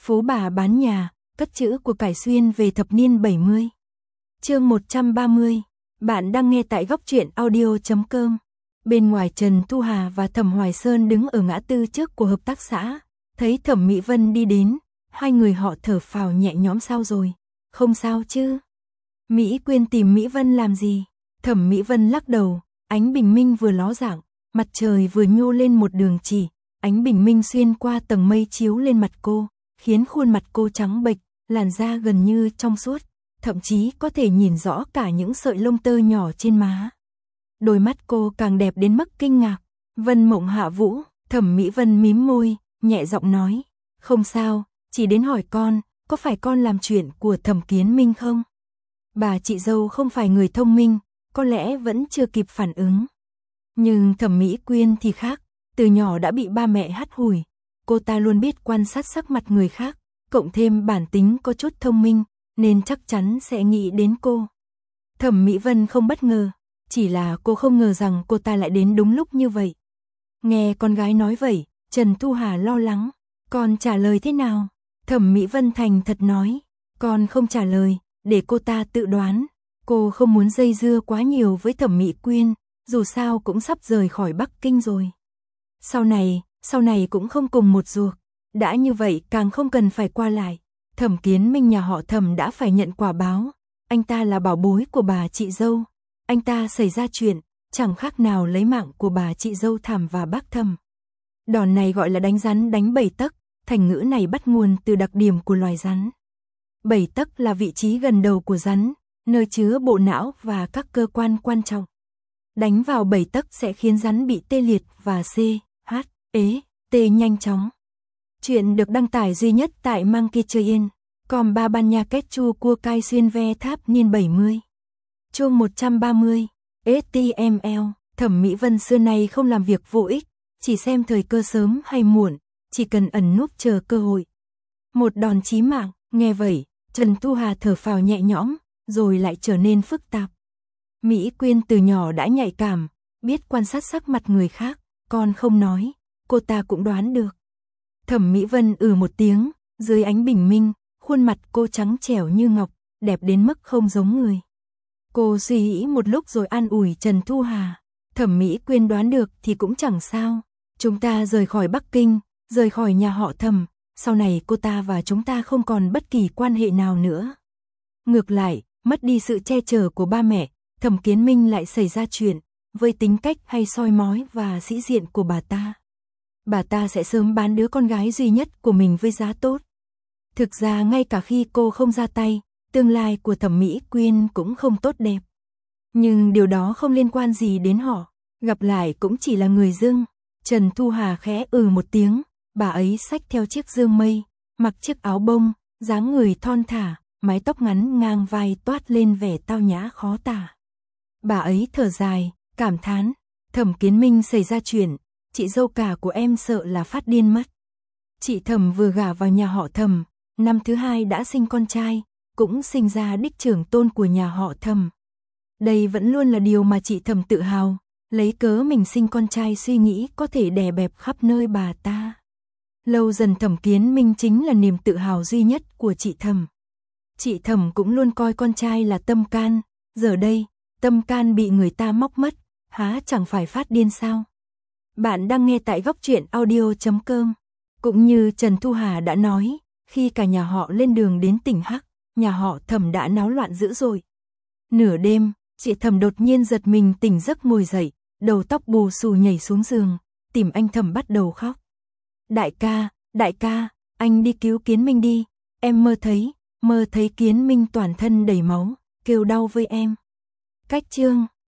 Phú bà bán nhà, cất trữ của cải xuyên về thập niên 70. Chương 130. Bạn đang nghe tại góc truyện audio.com. Bên ngoài Trần Thu Hà và Thẩm Hoài Sơn đứng ở ngã tư trước của hợp tác xã, thấy Thẩm Mỹ Vân đi đến, hai người họ thở phào nhẹ nhõm. Sao rồi? Không sao chứ? Mỹ Quyên tìm Mỹ Vân làm gì? Thẩm Mỹ Vân lắc đầu, ánh bình minh vừa ló dạng, mặt trời vừa nhô lên một đường chỉ, ánh bình minh xuyên qua tầng mây chiếu lên mặt cô, khiến khuôn mặt cô trắng bệch, làn da gần như trong suốt, thậm chí có thể nhìn rõ cả những sợi lông tơ nhỏ trên má. Đôi mắt cô càng đẹp đến mức kinh ngạc. Vân Mộng Hạ Vũ. Thẩm Mỹ Vân mím môi, nhẹ giọng nói, không sao, chỉ đến hỏi con, có phải con làm chuyện của Thẩm Kiến Minh không? Bà chị dâu không phải người thông minh, có lẽ vẫn chưa kịp phản ứng. Nhưng Thẩm Mỹ Quyên thì khác, từ nhỏ đã bị ba mẹ hắt hủi, cô ta luôn biết quan sát sắc mặt người khác, cộng thêm bản tính có chút thông minh, nên chắc chắn sẽ nghĩ đến cô. Thẩm Mỹ Vân không bất ngờ, chỉ là cô không ngờ rằng cô ta lại đến đúng lúc như vậy. Nghe con gái nói vậy, Trần Thu Hà lo lắng, con trả lời thế nào? Thẩm Mỹ Vân thành thật nói, con không trả lời, để cô ta tự đoán. Cô không muốn dây dưa quá nhiều với Thẩm Mỹ Quyên, dù sao cũng sắp rời khỏi Bắc Kinh rồi. Sau này cũng không cùng một ruột, đã như vậy càng không cần phải qua lại. Thẩm Kiến Minh nhà họ Thẩm đã phải nhận quả báo, anh ta là bảo bối của bà chị dâu, anh ta xảy ra chuyện, chẳng khác nào lấy mạng của bà chị dâu Thẩm và bác Thẩm. Đòn này gọi là đánh rắn đánh 7 tấc, thành ngữ này bắt nguồn từ đặc điểm của loài rắn. 7 tấc là vị trí gần đầu của rắn, nơi chứa bộ não và các cơ quan quan trọng. Đánh vào 7 tấc sẽ khiến rắn bị tê liệt và tê nhanh chóng. Chuyện được đăng tải duy nhất tại Monkey Train, còn ba ban nha kết chu cua cai xuyên ve tháp niên 70. Chương 130. HTML. Thẩm Mỹ Vân xưa nay không làm việc vô ích, chỉ xem thời cơ sớm hay muộn, chỉ cần ẩn núp chờ cơ hội. Một đòn chí mạng, nghe vậy, Trần Thu Hà thở phào nhẹ nhõm, rồi lại trở nên phức tạp. Mỹ Quyên từ nhỏ đã nhạy cảm, biết quan sát sắc mặt người khác, con không nói, cô ta cũng đoán được. Thẩm Mỹ Vân một tiếng, dưới ánh bình minh, khuôn mặt cô trắng trẻo như ngọc, đẹp đến mức không giống người. Cô suy nghĩ một lúc rồi an ủi Trần Thu Hà, Thẩm Mỹ Quyên đoán được thì cũng chẳng sao, chúng ta rời khỏi Bắc Kinh, rời khỏi nhà họ Thẩm, sau này cô ta và chúng ta không còn bất kỳ quan hệ nào nữa. Ngược lại, mất đi sự che chở của ba mẹ, Thẩm Kiến Minh lại xảy ra chuyện, với tính cách hay soi mói và sĩ diện của bà ta sẽ sớm bán đứa con gái duy nhất của mình với giá tốt. Thực ra ngay cả khi cô không ra tay, tương lai của Thẩm Mỹ Quyên cũng không tốt đẹp. Nhưng điều đó không liên quan gì đến họ, gặp lại cũng chỉ là người dưng. Trần Thu Hà khẽ một tiếng, bà ấy xách theo chiếc dương mây, mặc chiếc áo bông, dáng người thon thả, mái tóc ngắn ngang vai toát lên vẻ tao nhã khó tả. Bà ấy thở dài, cảm thán, Thẩm Kiến Minh xảy ra chuyện, chị dâu cả của em sợ là phát điên mất. Chị Thẩm vừa gả vào nhà họ Thẩm, năm thứ hai đã sinh con trai, cũng sinh ra đích trưởng tôn của nhà họ Thẩm. Đây vẫn luôn là điều mà chị Thẩm tự hào, lấy cớ mình sinh con trai suy nghĩ có thể đè bẹp khắp nơi bà ta. Lâu dần Thẩm Kiến Minh chính là niềm tự hào duy nhất của chị Thẩm. Chị Thẩm cũng luôn coi con trai là tâm can, giờ đây, tâm can bị người ta móc mất, há chẳng phải phát điên sao? Bạn đang nghe tại góc truyện audio.com. Cũng như Trần Thu Hà đã nói, khi cả nhà họ lên đường đến tỉnh Hắc, nhà họ Thẩm đã náo loạn dữ dội. Nửa đêm, chị Thẩm đột nhiên giật mình tỉnh giấc ngồi dậy, đầu tóc bù xù nhảy xuống giường, tìm anh Thẩm bắt đầu khóc. Đại ca, anh đi cứu Kiến Minh đi, em mơ thấy Kiến Minh toàn thân đầy máu, kêu đau với em. Cách chương